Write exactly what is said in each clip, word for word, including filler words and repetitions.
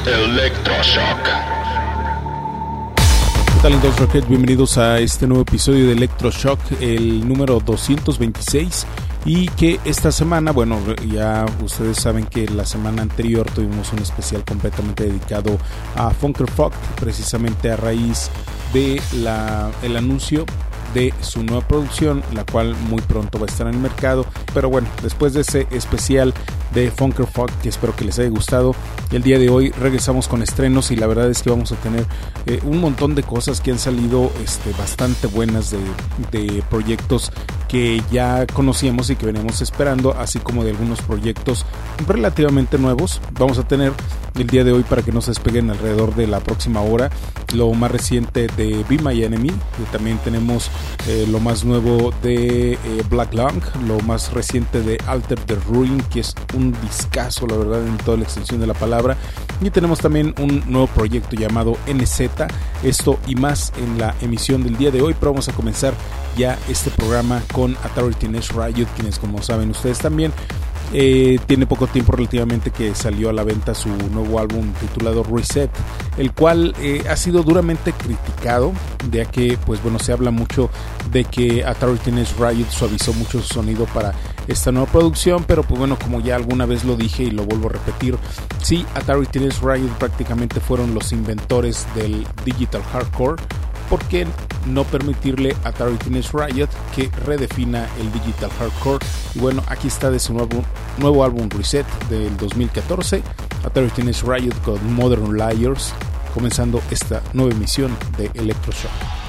Electroshock. ¿Qué tal entonces, Rocket? Bienvenidos a este nuevo episodio de Electroshock, el número doscientos veintiséis. Y que esta semana, bueno, ya ustedes saben que la semana anterior tuvimos un especial completamente dedicado a Funker Fuck, precisamente a raíz de la, el anuncio de su nueva producción, la cual muy pronto va a estar en el mercado. Pero bueno, después de ese especial de Funker Fuck, que espero que les haya gustado, el día de hoy regresamos con estrenos y la verdad es que vamos a tener eh, un montón de cosas que han salido este, bastante buenas de, de proyectos que ya conocíamos y que veníamos esperando, así como de algunos proyectos relativamente nuevos. Vamos a tener el día de hoy, para que no se despeguen alrededor de la próxima hora, lo más reciente de Be My Enemy, y también tenemos eh, lo más nuevo de eh, Black Lung, lo más reciente de Alter the Ruin, que es un discazo, la verdad, en toda la extensión de la palabra. Y tenemos también un nuevo proyecto llamado N Z, esto y más en la emisión del día de hoy. Pero vamos a comenzar ya este programa con Atari Teenage Riot, quienes, como saben ustedes también, Eh, tiene poco tiempo relativamente que salió a la venta su nuevo álbum titulado Reset, el cual eh, ha sido duramente criticado, ya que pues bueno, se habla mucho de que Atari Teenage Riot suavizó mucho su sonido para esta nueva producción. Pero pues bueno, como ya alguna vez lo dije y lo vuelvo a repetir, sí, Atari Teenage Riot prácticamente fueron los inventores del Digital Hardcore. ¿Por qué no permitirle a Atari Teenage Riot que redefina el Digital Hardcore? Y bueno, aquí está de su nuevo, nuevo álbum Reset del dos mil catorce, Atari Teenage Riot con Modern Liars, comenzando esta nueva emisión de Electroshock.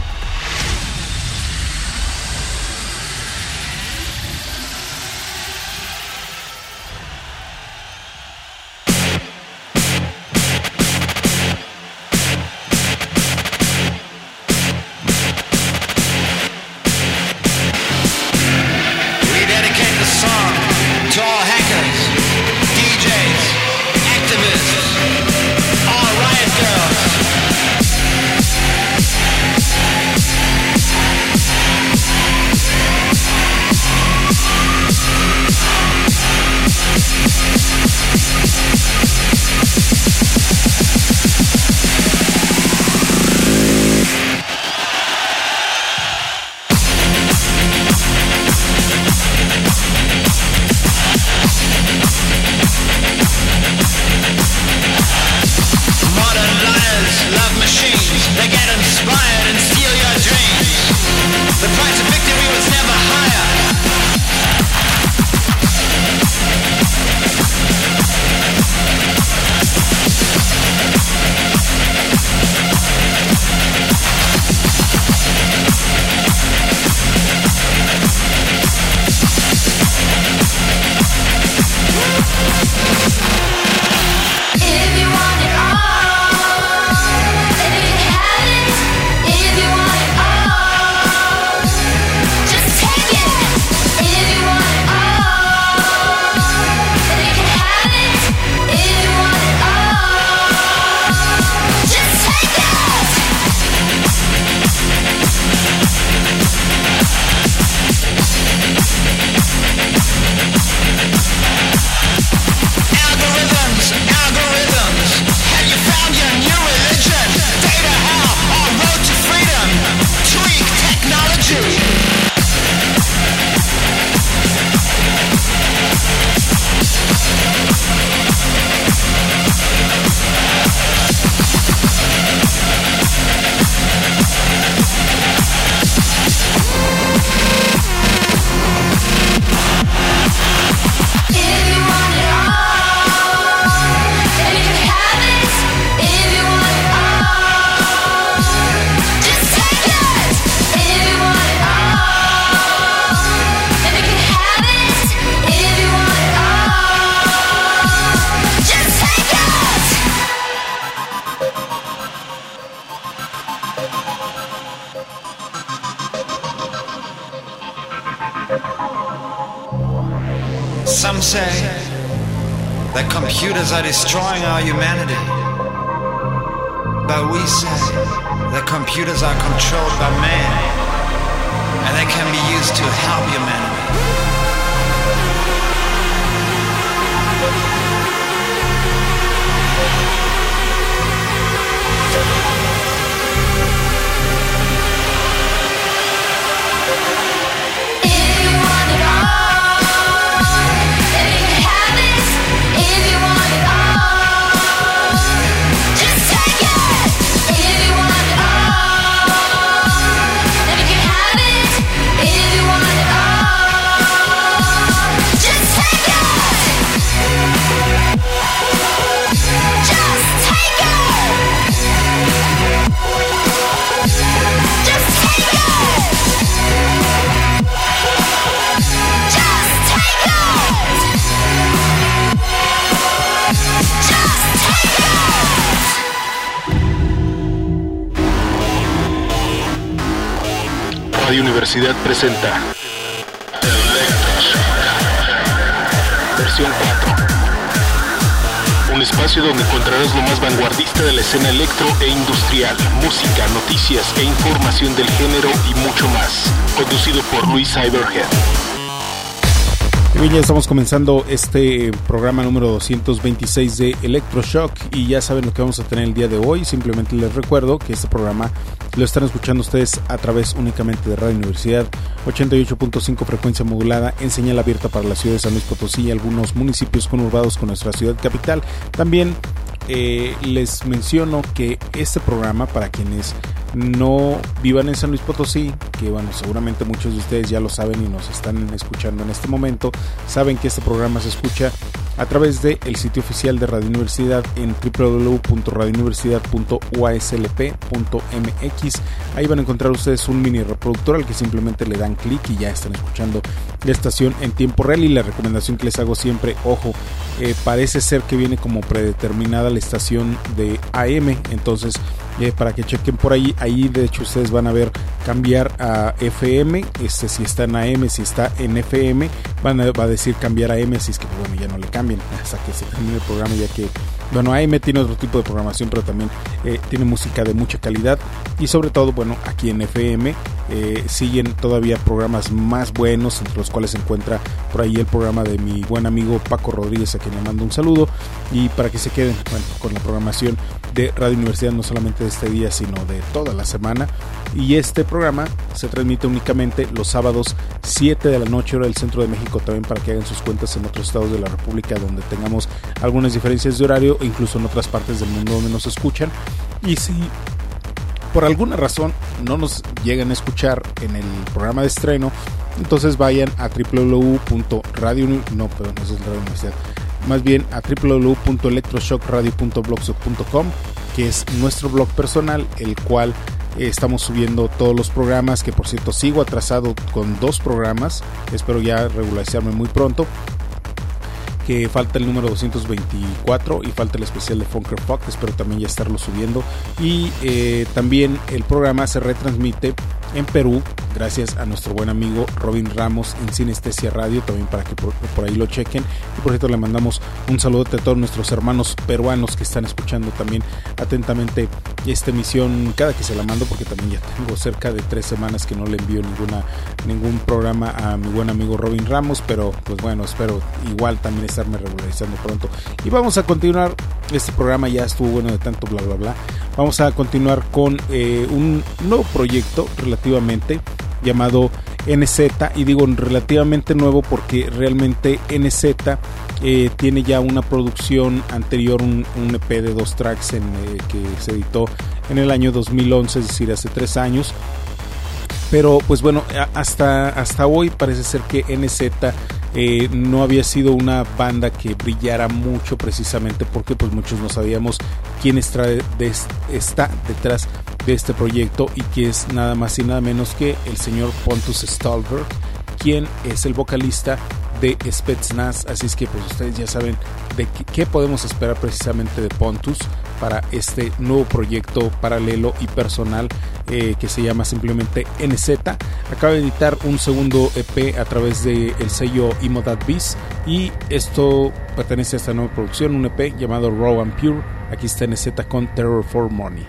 Some say that computers are destroying our humanity. But we say that computers are controlled by man, and they can be used to help humanity. Radio Universidad presenta Electroshock versión cuatro. Un espacio donde encontrarás lo más vanguardista de la escena electro e industrial, música, noticias e información del género y mucho más. Conducido por Luis Cyberhead. Bien, ya estamos comenzando este programa número doscientos veintiséis de Electroshock y ya saben lo que vamos a tener el día de hoy. Simplemente les recuerdo que este programa lo están escuchando ustedes a través únicamente de Radio Universidad ochenta y ocho punto cinco frecuencia modulada en señal abierta para la ciudad de San Luis Potosí y algunos municipios conurbados con nuestra ciudad capital. También eh, les menciono que este programa, para quienes no vivan en San Luis Potosí, que bueno, seguramente muchos de ustedes ya lo saben y nos están escuchando en este momento, saben que este programa se escucha a través del sitio oficial de Radio Universidad en doble u doble u doble u punto radio universidad punto u a s l p punto m x. Ahí van a encontrar ustedes un mini reproductor al que simplemente le dan clic y ya están escuchando la estación en tiempo real. Y la recomendación que les hago siempre, ojo, eh, parece ser que viene como predeterminada la estación de A M, entonces eh, para que chequen por ahí, ahí de hecho ustedes van a ver cambiar a F M, este, si está en A M, si está en F M, van a, va a decir cambiar a M, así es que bueno, ya no le cambien hasta que se termine el programa, ya que bueno, A M tiene otro tipo de programación, pero también eh, tiene música de mucha calidad y sobre todo, bueno, aquí en F M eh, siguen todavía programas más buenos, entre los cuales se encuentra por ahí el programa de mi buen amigo Paco Rodríguez, a quien le mando un saludo, y para que se queden, bueno, con la programación de Radio Universidad, no solamente de este día, sino de toda la semana. Y este programa se transmite únicamente los sábados siete de la noche hora del centro de México, también para que hagan sus cuentas en otros estados de la República donde tengamos algunas diferencias de horario, e incluso en otras partes del mundo donde nos escuchan. Y si por alguna razón no nos llegan a escuchar en el programa de estreno, entonces vayan a doble u doble u doble u punto radio no, perdón, eso es Radio Universidad, más bien a doble u doble u doble u punto electroshockradio punto blogspot punto com, que es nuestro blog personal, el cual eh, estamos subiendo todos los programas, que por cierto sigo atrasado con dos programas, espero ya regularizarme muy pronto, que falta el número doscientos veinticuatro y falta el especial de Funker Fuck, espero también ya estarlo subiendo. Y eh, también el programa se retransmite en Perú, gracias a nuestro buen amigo Robin Ramos en Sinestesia Radio, también para que por, por ahí lo chequen. Y por cierto, le mandamos un saludote a todos nuestros hermanos peruanos que están escuchando también atentamente esta emisión cada que se la mando, porque también ya tengo cerca de tres semanas que no le envío ninguna ningún programa a mi buen amigo Robin Ramos, pero pues bueno, espero igual también estarme regularizando pronto. Y vamos a continuar, este programa ya estuvo bueno de tanto bla bla bla, vamos a continuar con eh, un nuevo proyecto relativamente llamado N Z, y digo relativamente nuevo porque realmente N Z eh, tiene ya una producción anterior, un, un E P de dos tracks en, eh, que se editó en el año dos mil once, es decir, hace tres años. Pero pues bueno, hasta, hasta hoy parece ser que N Z eh, no había sido una banda que brillara mucho, precisamente porque pues muchos no sabíamos quién está, de, está detrás de este proyecto, y que es nada más y nada menos que el señor Pontus Stålberg, quien es el vocalista de Spetsnaz. Así es que pues ustedes ya saben de qué, qué podemos esperar precisamente de Pontus para este nuevo proyecto paralelo y personal eh, que se llama simplemente N Z. Acaba de editar un segundo E P a través del sello Imodad Beast, y esto pertenece a esta nueva producción, un E P llamado Raw and Pure. Aquí está N Z con Terror for Money.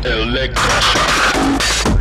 Electroshock.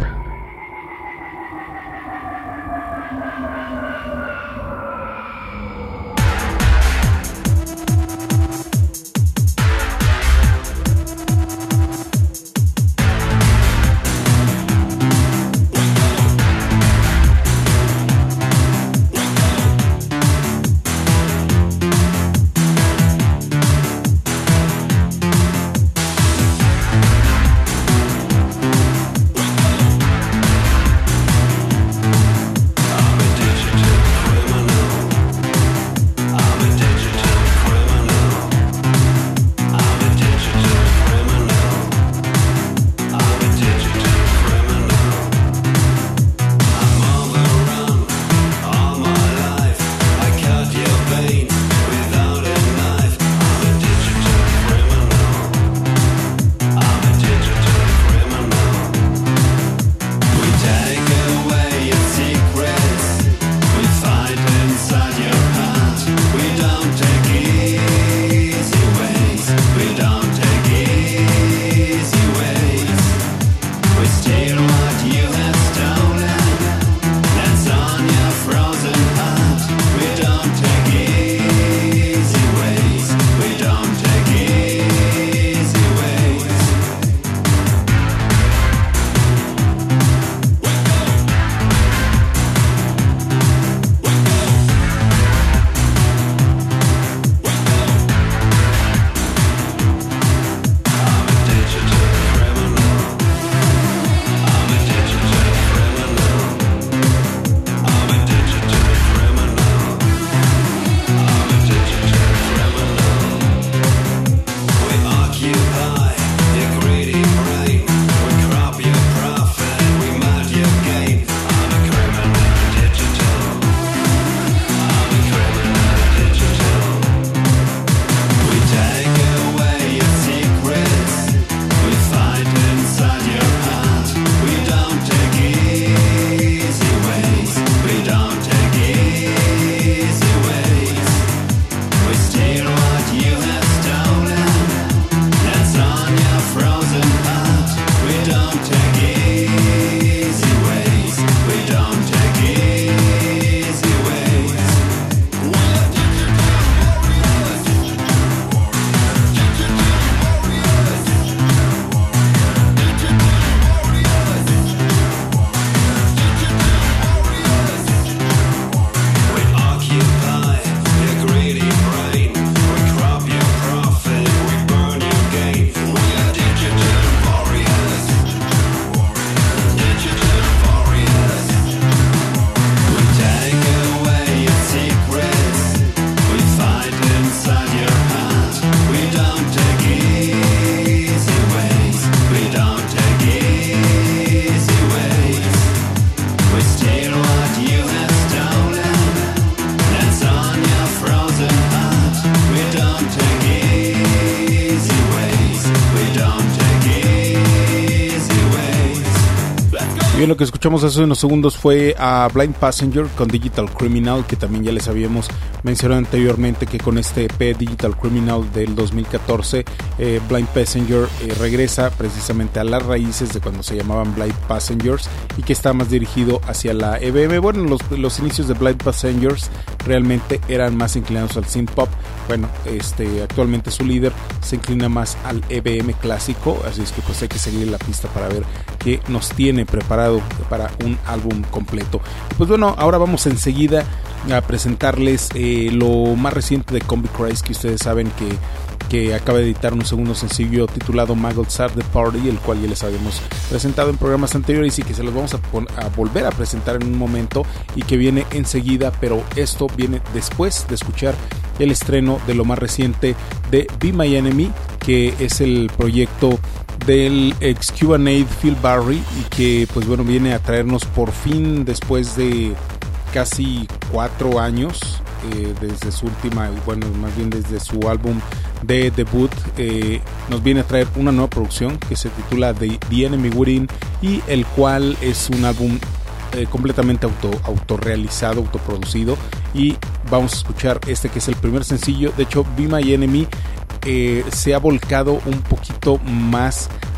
Bien, lo que escuchamos hace unos segundos fue a Blind Passenger con Digital Criminal, que también ya les habíamos mencionado anteriormente que con este E P Digital Criminal del dos mil catorce, eh, Blind Passenger eh, regresa precisamente a las raíces de cuando se llamaban Blind Passengers y que está más dirigido hacia la E B M. Bueno, los, los inicios de Blind Passengers realmente eran más inclinados al synth pop. Bueno, este, actualmente su líder se inclina más al E B M clásico, así es que pues hay que seguir la pista para ver qué nos tiene preparado para un álbum completo. Pues bueno, ahora vamos enseguida a presentarles eh, lo más reciente de Combi Christ, que ustedes saben que que acaba de editar un segundo sencillo titulado Maggots Are the Party, el cual ya les habíamos presentado en programas anteriores y que se los vamos a, pon- a volver a presentar en un momento y que viene enseguida, pero esto viene después de escuchar el estreno de lo más reciente de Be My Enemy, que es el proyecto del ex Cubanade Phil Barry y que pues bueno viene a traernos por fin después de casi cuatro años eh, desde su última, bueno más bien desde su álbum de debut, eh, nos viene a traer una nueva producción que se titula The, The Enemy Within, y el cual es un álbum eh, completamente auto, autorrealizado, autoproducido, y vamos a escuchar este que es el primer sencillo. De hecho, Be My Enemy eh, se ha volcado un poquito más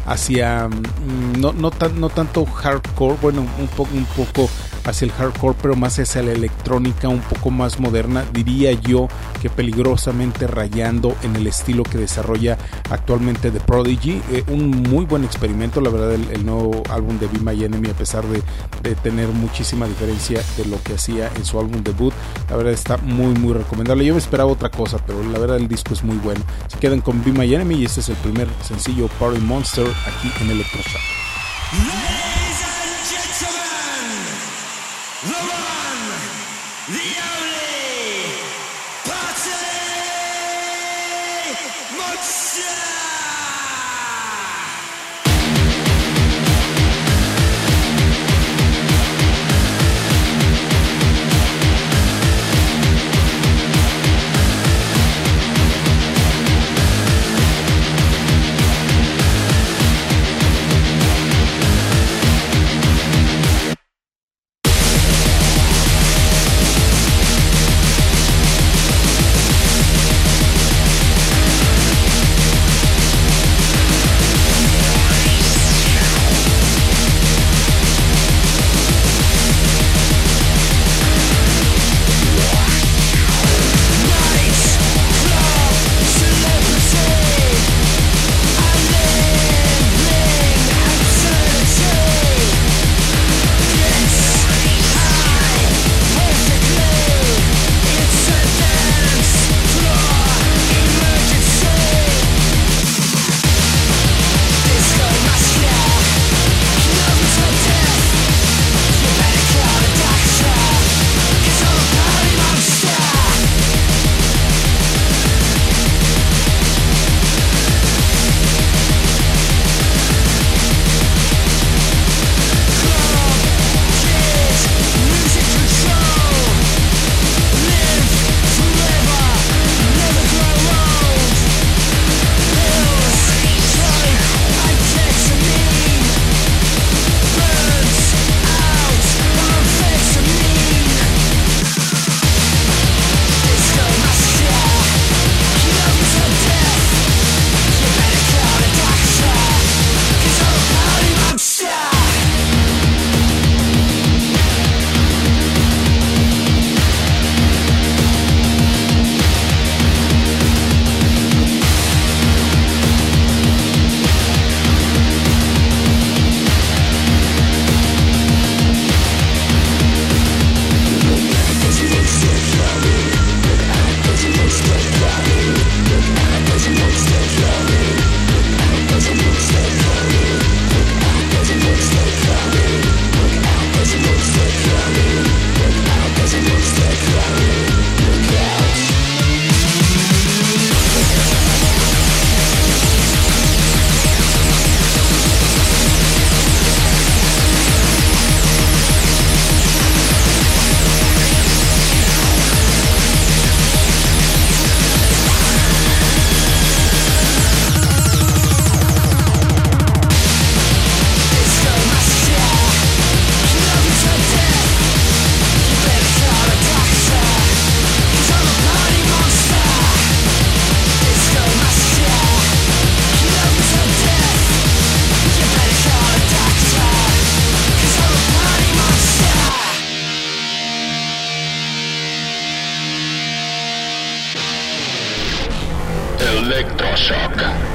hacia no no tan, no tanto hardcore, bueno, un poco un poco hacia el hardcore, pero más hacia la electrónica un poco más moderna, diría yo que peligrosamente rayando en el estilo que desarrolla actualmente The Prodigy. Eh, un muy buen experimento, la verdad, el, el nuevo álbum de Be My Enemy, a pesar de, de tener muchísima diferencia de lo que hacía en su álbum debut, la verdad está muy muy recomendable. Yo me esperaba otra cosa, pero la verdad el disco es muy bueno. Se quedan con Be My Enemy y este es el primer sencillo, Party Monster, aquí en Electroshock. The one, the only Party Monster! Electroshock.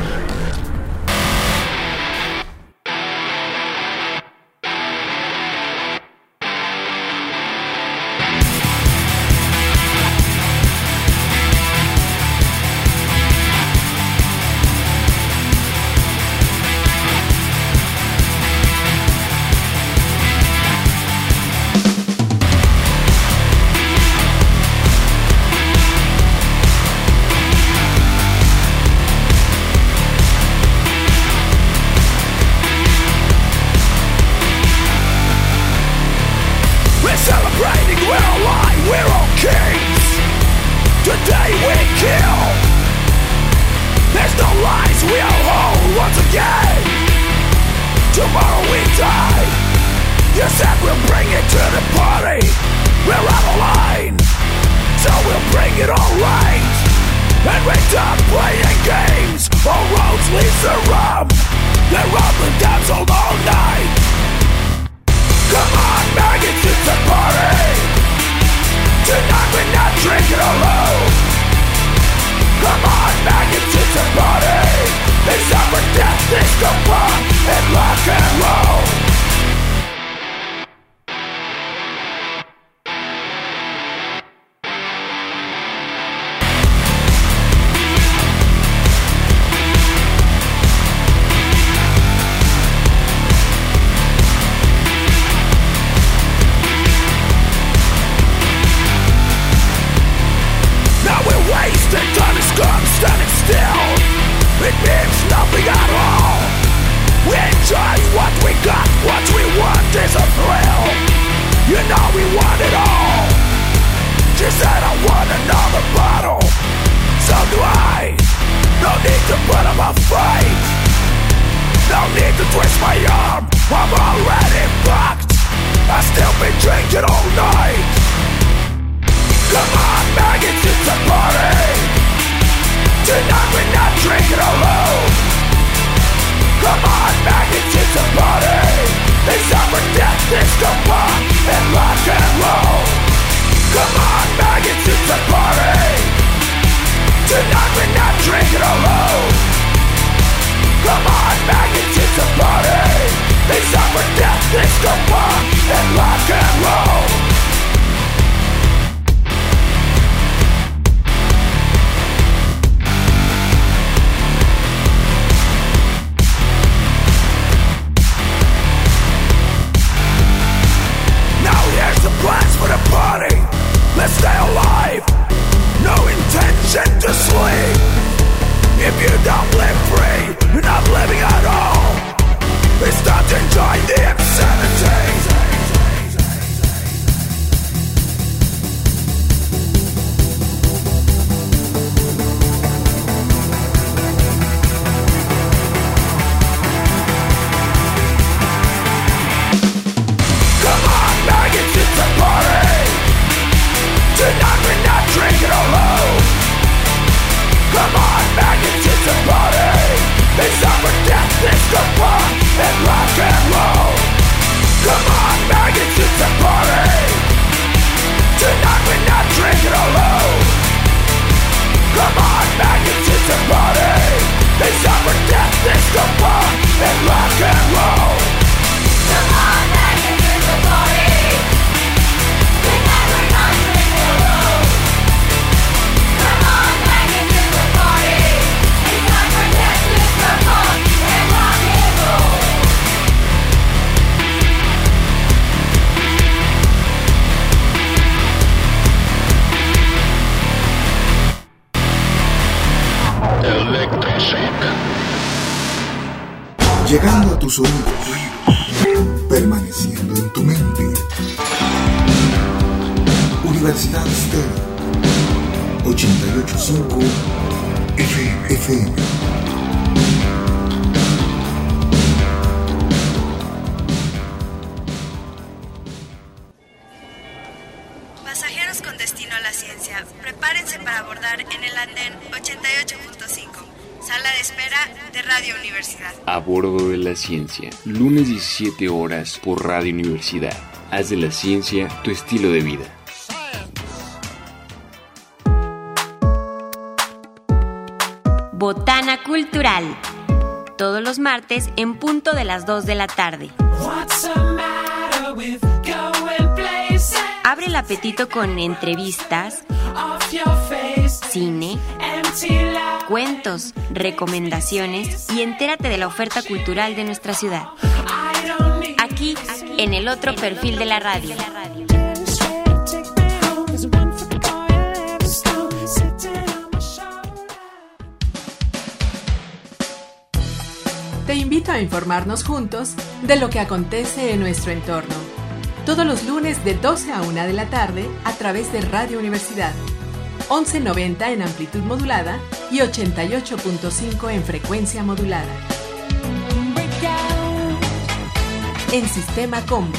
Leads the rum, the rum know we want it all. She said I want another bottle. So do I. No need to put up a fight. No need to twist my arm. I'm already fucked. I've still been drinking all night. Come on, maggots, it's a party. Tonight we're not drinking alone. Come on, maggots, it's a party. It's up for death, disco punk, and rock and roll. Come on, maggots, it's a party. Tonight we're not drinking alone. Come on, maggots, it's a party. It's up for death, disco punk, and rock and roll. Plans for the party, let's stay alive. No intention to sleep. If you don't live free, you're not living at all. It's time to join the insanity. Tonight we're not drinking alone. Come on, maggots, it's a party. It's up for death, disco punk, and rock and roll. Come on, maggots, it's a party. Tonight we're not drinking alone. Come on, maggots, it's a party. It's up for death, disco punk, and rock and roll. Come on, maggots, it's a party. Tonight we're not drinking alone. Come on, maggots, it's a party. It's time for death, disco punk, and rock and roll. Electroshock. Llegando a tus oídos, permaneciendo en tu mente. Universidad Stereo ochenta y ocho punto cinco F M. Pasajeros con destino a la ciencia, prepárense para abordar en el andén ochenta y ocho punto cinco, sala de espera de Radio Universidad. A bordo de la ciencia, lunes diecisiete horas por Radio Universidad. Haz de la ciencia tu estilo de vida. Botana Cultural, todos los martes en punto de las dos de la tarde. Abre el apetito con entrevistas, cine, cuentos, recomendaciones y entérate de la oferta cultural de nuestra ciudad. Aquí, en el otro perfil de la radio. Te invito a informarnos juntos de lo que acontece en nuestro entorno. Todos los lunes de doce a una de la tarde a través de Radio Universidad. once noventa en amplitud modulada y ochenta y ocho punto cinco en frecuencia modulada. En Sistema Combo.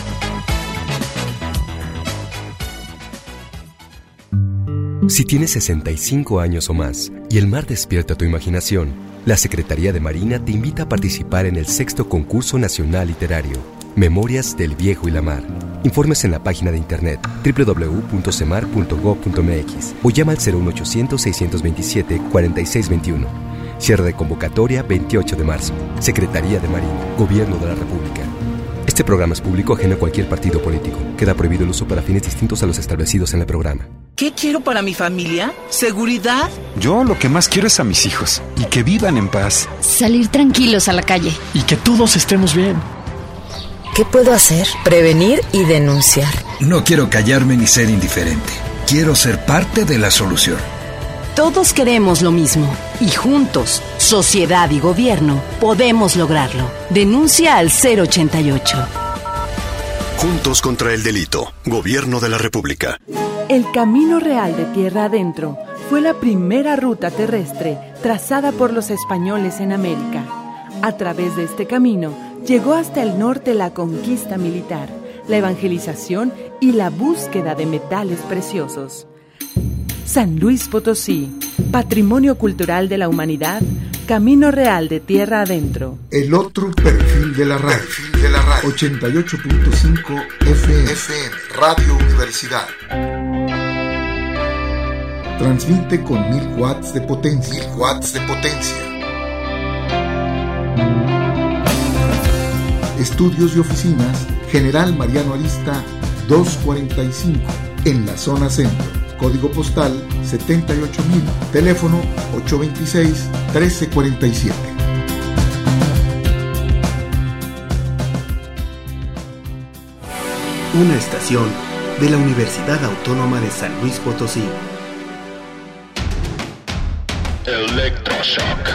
Si tienes sesenta y cinco años o más y el mar despierta tu imaginación, la Secretaría de Marina te invita a participar en el sexto Concurso Nacional Literario, Memorias del Viejo y la Mar. Informes en la página de internet doble u doble u doble u punto semar punto gob punto m x o llama al cero uno ochocientos, seiscientos veintisiete, cuarenta y seis veintiuno. Cierre de convocatoria veintiocho de marzo. Secretaría de Marina, Gobierno de la República. Este programa es público ajeno a cualquier partido político. Queda prohibido el uso para fines distintos a los establecidos en el programa. ¿Qué quiero para mi familia? ¿Seguridad? Yo lo que más quiero es a mis hijos y que vivan en paz. Salir tranquilos a la calle. Y que todos estemos bien. ¿Qué puedo hacer? Prevenir y denunciar. No quiero callarme ni ser indiferente. Quiero ser parte de la solución. Todos queremos lo mismo y juntos, sociedad y gobierno, podemos lograrlo. Denuncia al cero ochenta y ocho. Juntos contra el delito. Gobierno de la República. El Camino Real de Tierra Adentro fue la primera ruta terrestre trazada por los españoles en América. A través de este camino llegó hasta el norte la conquista militar, la evangelización y la búsqueda de metales preciosos. San Luis Potosí, Patrimonio Cultural de la Humanidad, Camino Real de Tierra Adentro. El otro perfil de la radio. Perfil de la radio. ochenta y ocho punto cinco F M. F M, Radio Universidad. Transmite con mil watts de potencia. Mil watts de potencia. Estudios y oficinas, General Mariano Arista, doscientos cuarenta y cinco, en la zona centro. Código postal setenta y ocho mil, teléfono ocho dos seis, uno tres cuatro siete. Una estación de la Universidad Autónoma de San Luis Potosí. Electroshock.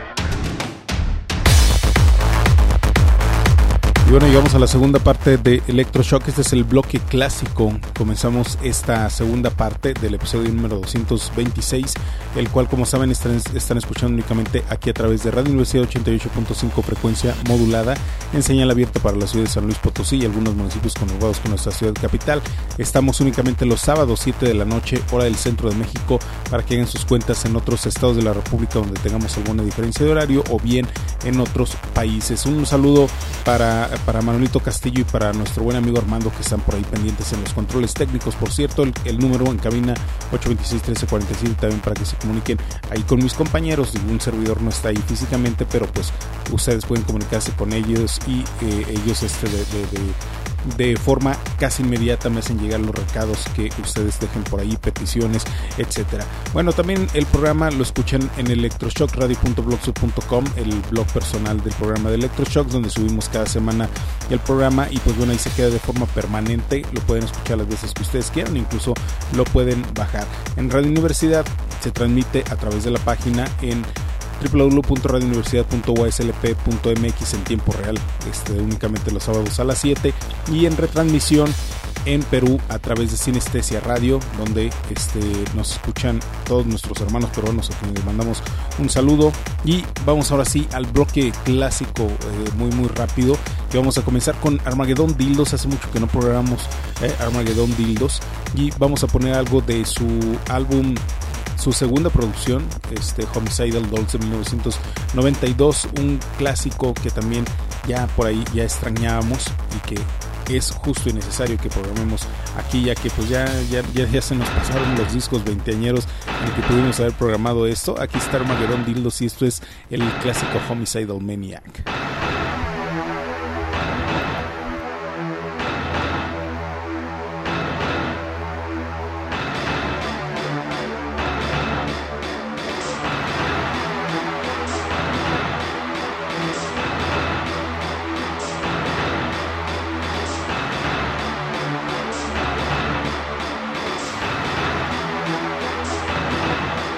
Y bueno, llegamos a la segunda parte de Electroshock. Este es el bloque clásico. Comenzamos esta segunda parte del episodio número doscientos veintiséis, el cual, como saben, están, están escuchando únicamente aquí a través de Radio Universidad ochenta y ocho punto cinco, frecuencia modulada, en señal abierta para la ciudad de San Luis Potosí y algunos municipios conurbados con nuestra ciudad capital. Estamos únicamente los sábados, siete de la noche, hora del centro de México, para que hagan sus cuentas en otros estados de la República donde tengamos alguna diferencia de horario, o bien en otros países. Un saludo para para Manolito Castillo y para nuestro buen amigo Armando, que están por ahí pendientes en los controles técnicos. Por cierto, el, el número en cabina ocho dos seis, uno tres cuatro siete, también para que se comuniquen ahí con mis compañeros. Ningún servidor no está ahí físicamente, pero pues ustedes pueden comunicarse con ellos y eh, ellos este de, de, de, de forma casi inmediata me hacen llegar los recados que ustedes dejen por ahí, peticiones, etcétera. Bueno, también el programa lo escuchan en electroshock radio punto blogspot punto com, el blog personal del programa de Electroshock, donde subimos cada semana el programa, y pues bueno, ahí se queda de forma permanente. Lo pueden escuchar las veces que ustedes quieran, incluso lo pueden bajar. En Radio Universidad se transmite a través de la página en doble u doble u doble u punto radio universidad punto u a s l p punto m x en tiempo real, este, únicamente los sábados a las siete, y en retransmisión en Perú a través de Sinestesia Radio, donde este, nos escuchan todos nuestros hermanos peruanos, a quienes les mandamos un saludo. Y vamos ahora sí al bloque clásico, eh, muy muy rápido, que vamos a comenzar con Armageddon Dildos. Hace mucho que no programamos eh, Armageddon Dildos, y vamos a poner algo de su álbum, su segunda producción, este Homicidal Dolls de mil novecientos noventa y dos, un clásico que también ya por ahí ya extrañábamos y que es justo y necesario que programemos aquí, ya que pues ya, ya, ya, ya se nos pasaron los discos veinteañeros en el que pudimos haber programado esto. Aquí está Armageddon Dildos y esto es el clásico Homicidal Maniac. We'll be right back.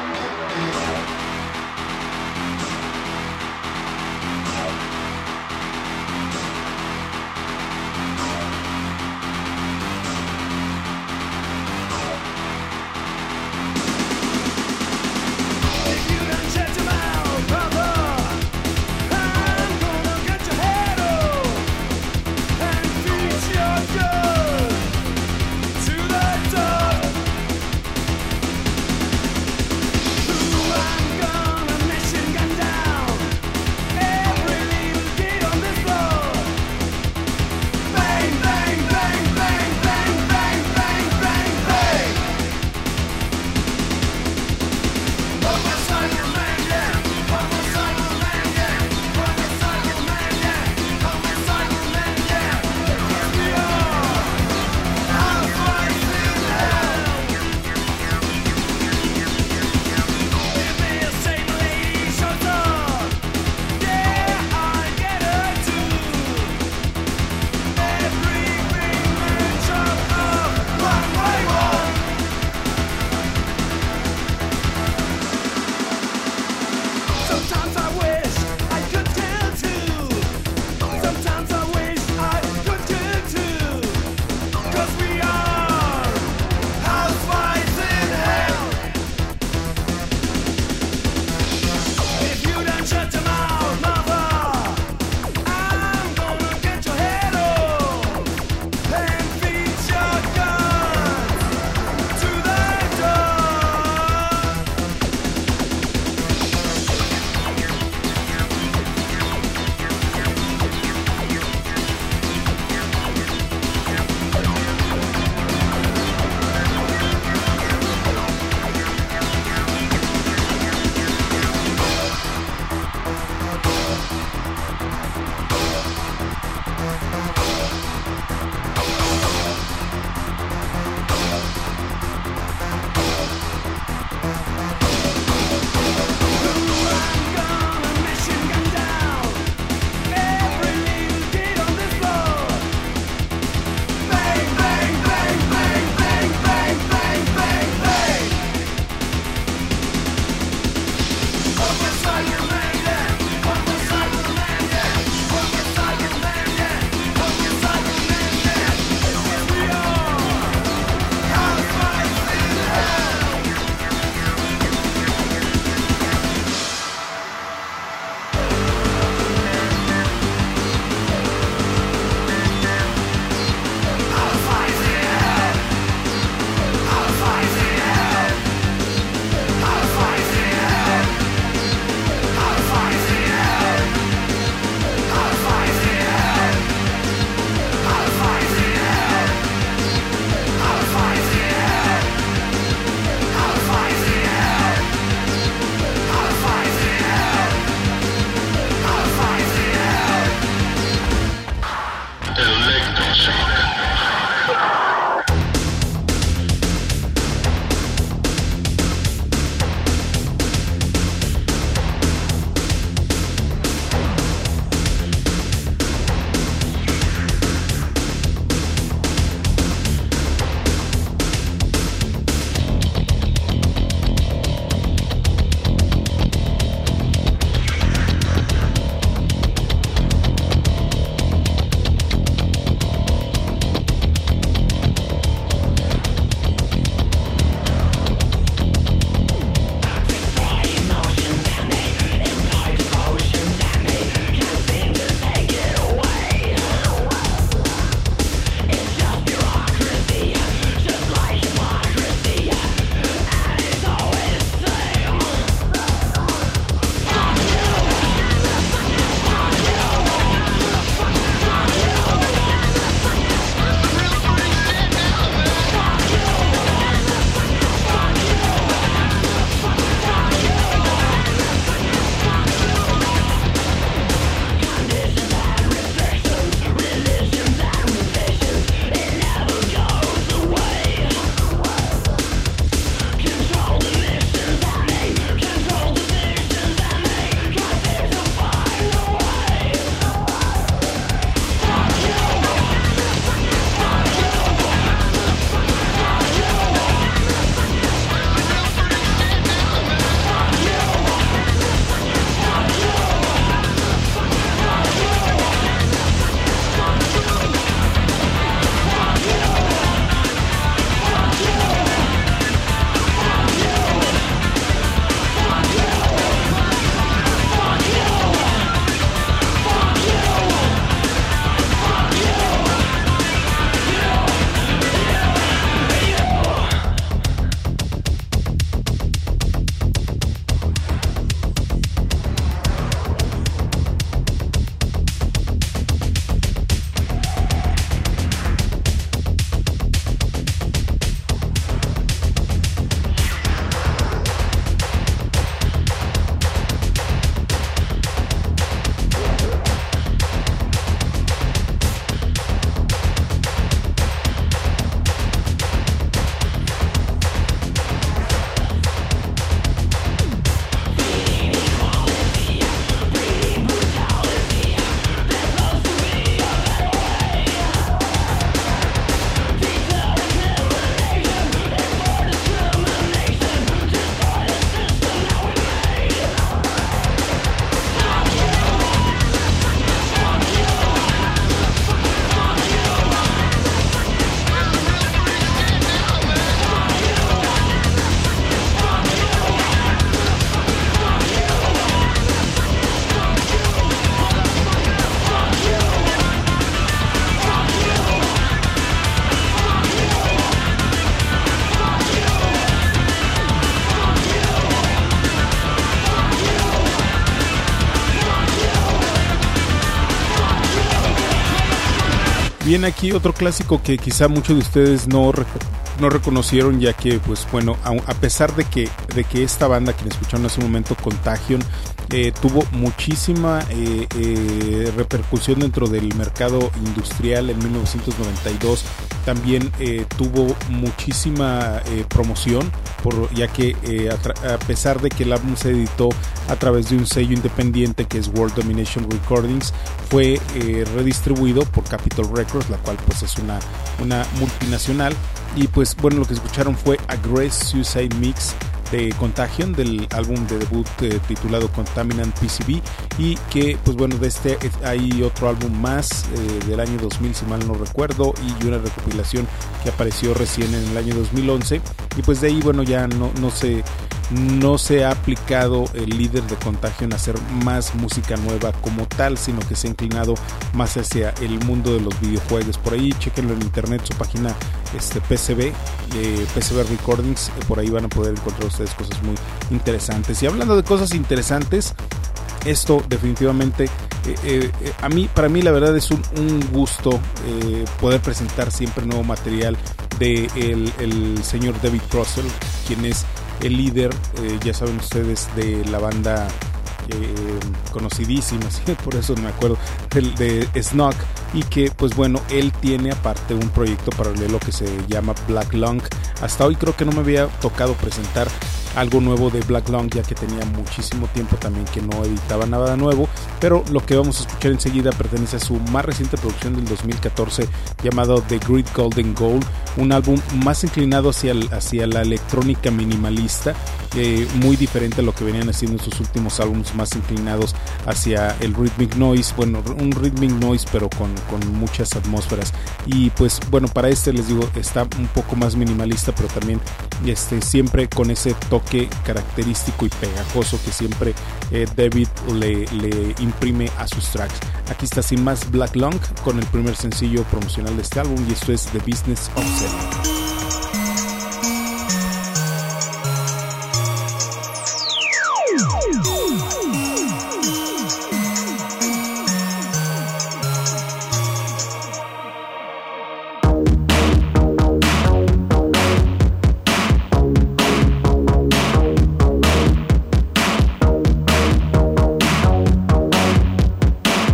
Bien, aquí otro clásico que quizá muchos de ustedes no, rec- no reconocieron, ya que, pues bueno, a, a pesar de que, de que esta banda, quien escucharon hace un momento, Contagion, eh, tuvo muchísima eh, eh, repercusión dentro del mercado industrial en mil novecientos noventa y dos, también eh, tuvo muchísima eh, promoción, por, ya que eh, a, tra- a pesar de que el álbum se editó a través de un sello independiente que es World Domination Recordings, fue eh, redistribuido por Capitol Records, la cual pues es una, una multinacional. Y pues bueno, lo que escucharon fue Aggress Suicide Mix de Contagion, del álbum de debut eh, titulado Contaminant P C B, y que pues bueno, de este hay otro álbum más eh, del año dos mil, si mal no recuerdo, y una recopilación que apareció recién en el año dos mil once, y pues de ahí bueno, ya no, no se no se ha aplicado el líder de Contagion a hacer más música nueva como tal, sino que se ha inclinado más hacia el mundo de los videojuegos. Por ahí chequenlo en internet, su página este P C B, eh, P C B Recordings, eh, por ahí van a poder encontrar ustedes cosas muy interesantes. Y hablando de cosas interesantes, esto definitivamente eh, eh, a mí, para mí la verdad es un, un gusto eh, poder presentar siempre nuevo material de el, el señor David Russell, quien es el líder, eh, ya saben ustedes, de la banda eh, conocidísima, ¿sí? Por eso me acuerdo, de, de Snog, y que pues bueno, él tiene aparte un proyecto paralelo que se llama Black Lung. Hasta hoy creo que no me había tocado presentar algo nuevo de Black Lung, ya que tenía muchísimo tiempo también que no editaba nada nuevo, pero lo que vamos a escuchar enseguida pertenece a su más reciente producción del dos mil catorce llamado The Great Golden Goal, un álbum más inclinado hacia, el, hacia la electrónica minimalista, eh, muy diferente a lo que venían haciendo en sus últimos álbumes, más inclinados hacia el rhythmic noise, bueno, un rhythmic noise pero con, con muchas atmósferas. Y pues bueno, para este les digo, está un poco más minimalista, pero también este, siempre con ese toque característico y pegajoso que siempre eh, David le, le imprime a sus tracks. Aquí está sin más Black Lung con el primer sencillo promocional de este álbum, y esto es The Business of Selling.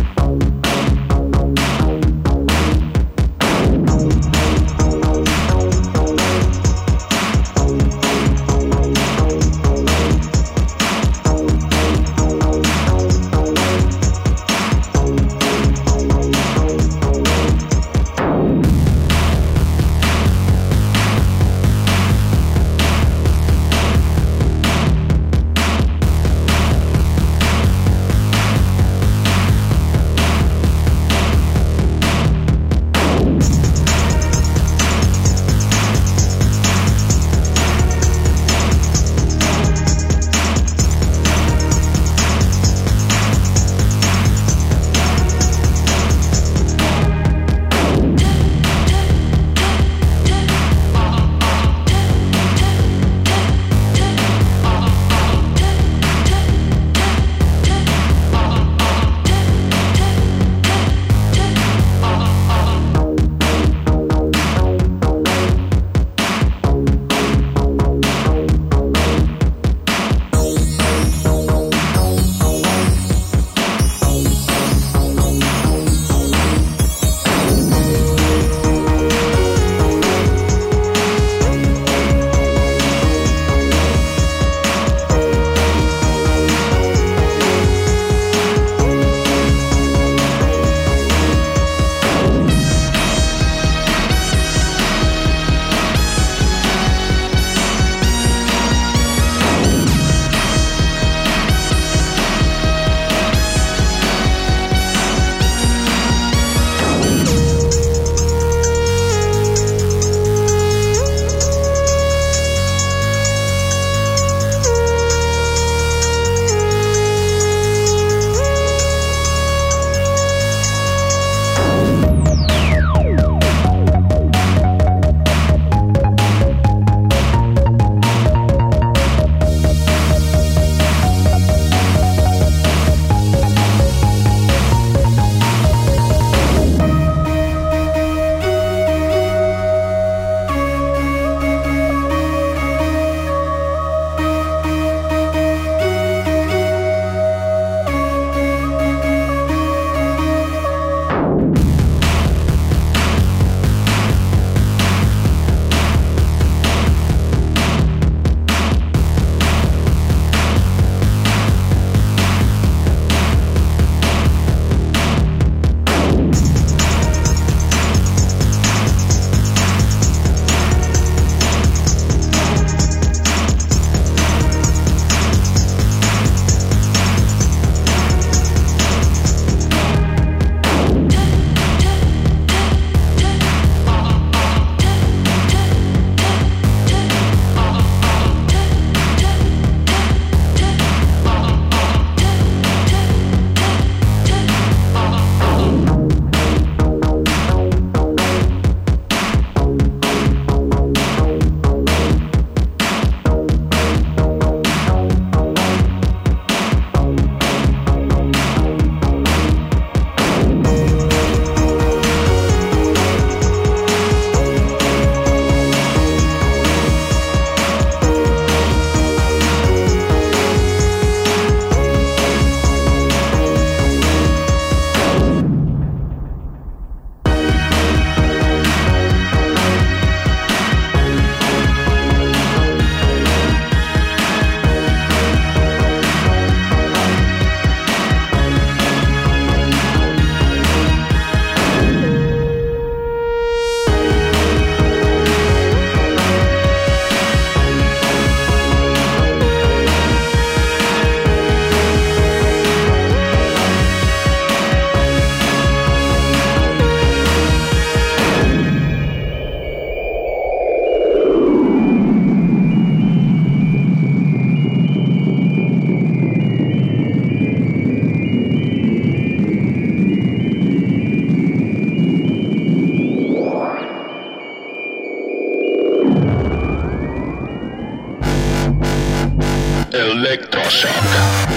We'll be right back. Electroshock.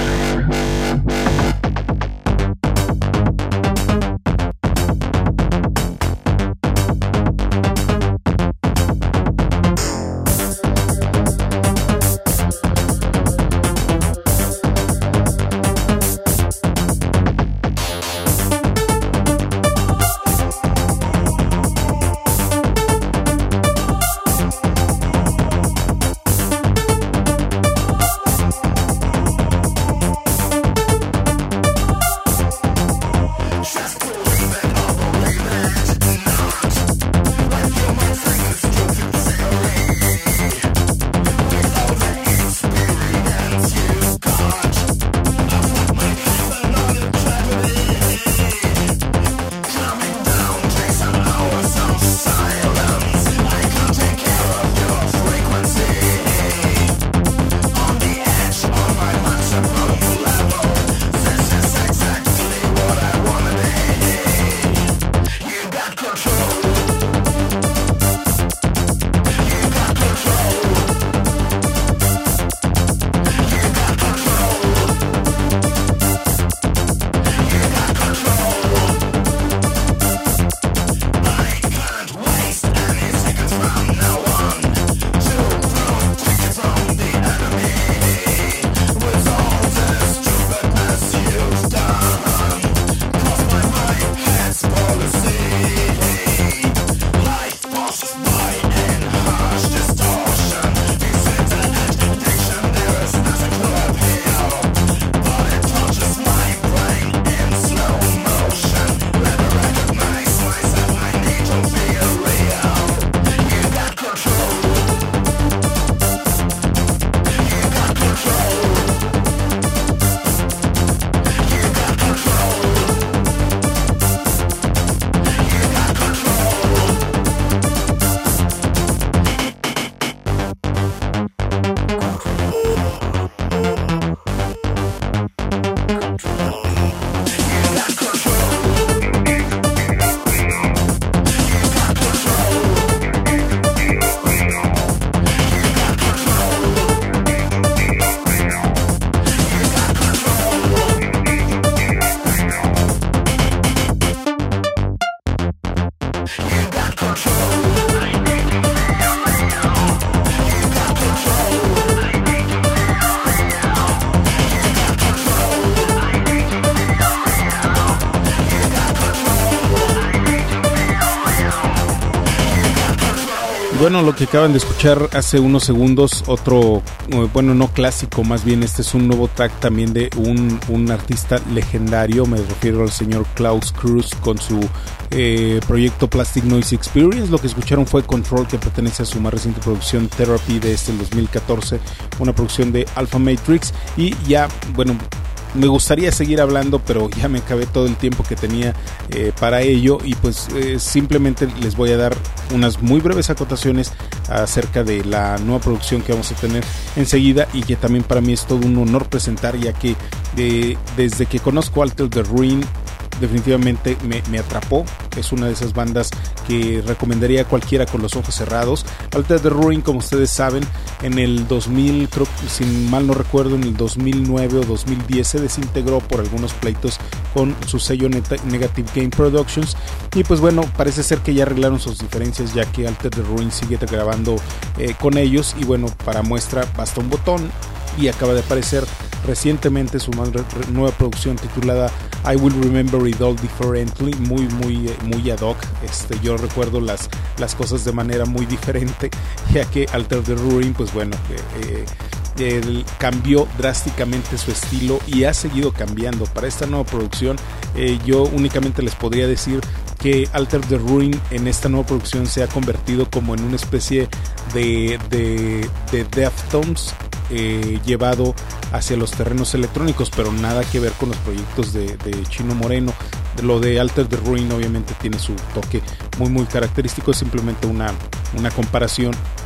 Bueno, lo que acaban de escuchar hace unos segundos, otro, bueno, no clásico, más bien este es un nuevo track también de un, un artista legendario, me refiero al señor Klaus Cruz con su eh, proyecto Plastic Noise Experience. Lo que escucharon fue Control, que pertenece a su más reciente producción Therapy de este el dos mil catorce, una producción de Alpha Matrix. Y ya, bueno, me gustaría seguir hablando, pero ya me acabé todo el tiempo que tenía eh, para ello, y pues eh, simplemente les voy a dar unas muy breves acotaciones acerca de la nueva producción que vamos a tener enseguida, y que también para mí es todo un honor presentar, ya que eh, desde que conozco Alter the Ruin definitivamente me, me atrapó. Es una de esas bandas que recomendaría a cualquiera con los ojos cerrados. Alter the Ruin, como ustedes saben, en el dos mil, creo que si mal no recuerdo, en el dos mil nueve o dos mil diez se desintegró por algunos pleitos con su sello Negative Game Productions, y pues bueno, parece ser que ya arreglaron sus diferencias, ya que Alter the Ruin sigue grabando eh, con ellos, y bueno, para muestra basta un botón y acaba de aparecer recientemente su nueva producción titulada I Will Remember It All Differently, muy muy muy ad hoc. Este, yo recuerdo las, las cosas de manera muy diferente, ya que Alter the Ruin, pues bueno, eh, eh, él cambió drásticamente su estilo y ha seguido cambiando. Para esta nueva producción, eh, yo únicamente les podría decir que Alter the Ruin en esta nueva producción se ha convertido como en una especie de, de, de Deftones eh, llevado hacia los terrenos electrónicos, pero nada que ver con los proyectos de, de Chino Moreno. Lo de Alter the Ruin obviamente tiene su toque muy muy característico, es simplemente una, una comparación.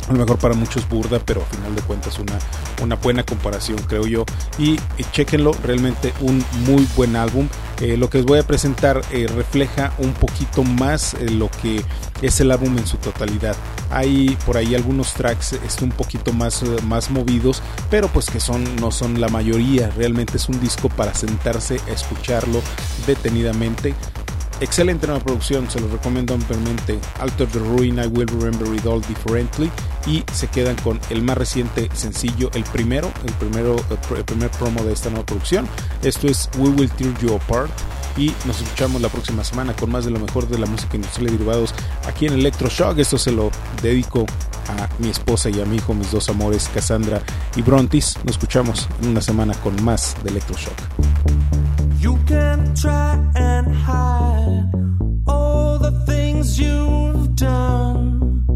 a lo mejor para muchos burda, pero a final de cuentas una, una buena comparación, creo yo. Y eh, chéquenlo, realmente un muy buen álbum. Eh, lo que les voy a presentar eh, refleja un poquito más eh, lo que es el álbum en su totalidad. Hay por ahí algunos tracks este, un poquito más, eh, más movidos, pero pues que son, no son la mayoría. Realmente es un disco para sentarse a escucharlo detenidamente. Excelente nueva producción, se los recomiendo ampliamente. Alter the Ruin, I Will Remember It All Differently, y se quedan con el más reciente sencillo, el primero, el primero, el primer promo de esta nueva producción. Esto es We Will Tear You Apart, y nos escuchamos la próxima semana con más de lo mejor de la música industrial y derivados aquí en Electroshock. Esto se lo dedico a mi esposa y a mi hijo, mis dos amores, Cassandra y Brontis. Nos escuchamos en una semana con más de Electroshock. You can try and hide all the things you've done.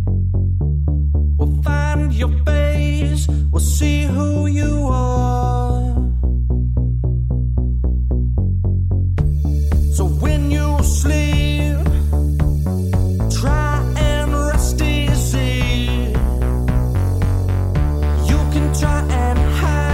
We'll find your face, we'll see who you are. So when you sleep, try and rest easy. You can try and hide.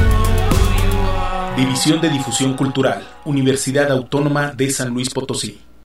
División de Difusión Cultural, Universidad Autónoma de San Luis Potosí.